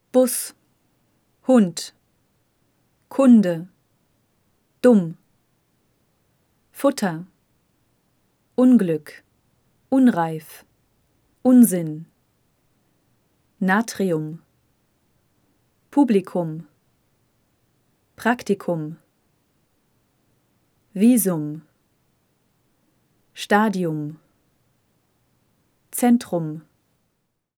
Bus, Hund, Kunde, dumm, Futter, Unglück, unreif, Unsinn, Natrium, Publikum, Praktikum, Visum, Stadium, Zentrum,